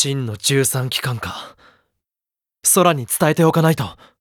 真の13機関か。空に伝えておかないと。